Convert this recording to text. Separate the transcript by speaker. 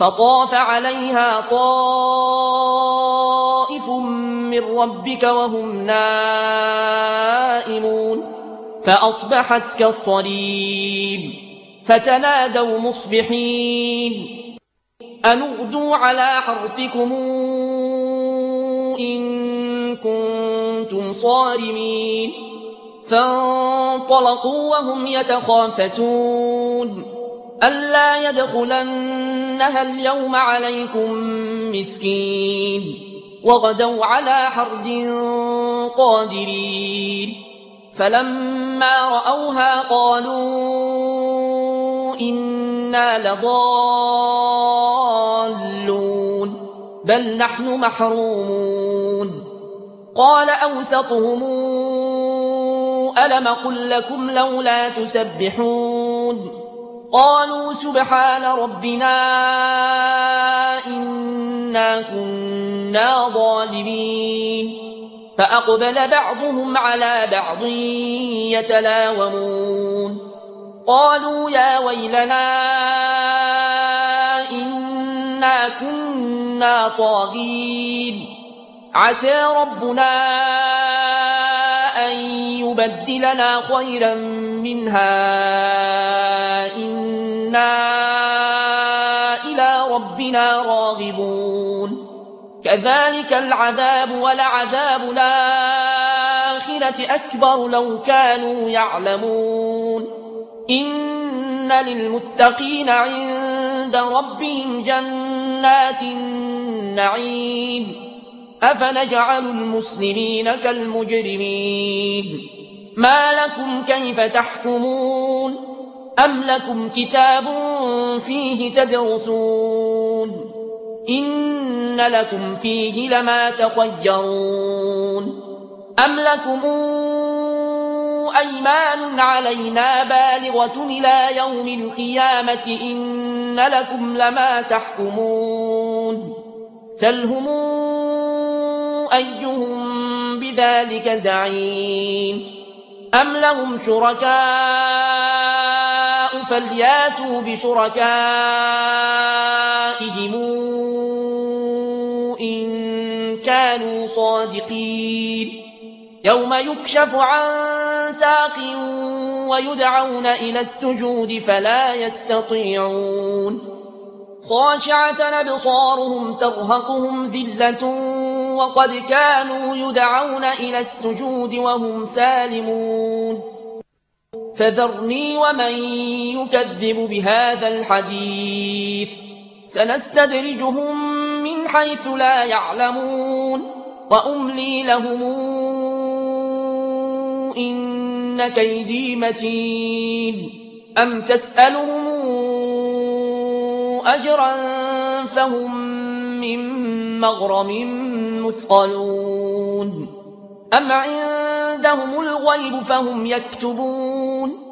Speaker 1: فطاف عليها طائف من ربك وهم نائمون فأصبحت كالصريم فتنادوا مصبحين أن اغدوا على حرثكم إن كنتم صارمين فانطلقوا وهم يتخافتون ألا يدخلنها اليوم عليكم مسكين وغدوا على حرد قادرين فلما رأوها قالوا إنا لضالون بل نحن محرومون قال أوسطهم ألم قل لكم لولا تسبحون قالوا سبحان ربنا إنا كنا ظالمين فأقبل بعضهم على بعض يتلاومون قالوا يا ويلنا إنا كنا طاغين عسى ربنا أن يبدلنا خيرا منها إنا إلى ربنا راغبون كذلك العذاب ولعذاب الآخرة أكبر لو كانوا يعلمون إن للمتقين عند ربهم جنات النعيم أفنجعل المسلمين كالمجرمين ما لكم كيف تحكمون أم لكم كتاب فيه تدرسون إن لكم فيه لما تخيرون أم لكم أيمان علينا بالغة إلى يوم القيامة إن لكم لما تحكمون سلهم أيهم بذلك زعيم أم لهم شركاء فلياتوا بشركائهم إن كانوا صادقين يوم يكشف عن ساق ويدعون إلى السجود فلا يستطيعون خاشعة أبصارهم ترهقهم ذلة وقد كانوا يدعون إلى السجود وهم سالمون فذرني ومن يكذب بهذا الحديث سنستدرجهم من حيث لا يعلمون وأملي لهم إن كيدي متين أم تسألهم أجرا فهم من مغرم مثقلون أم عندهم الغيب فهم يكتبون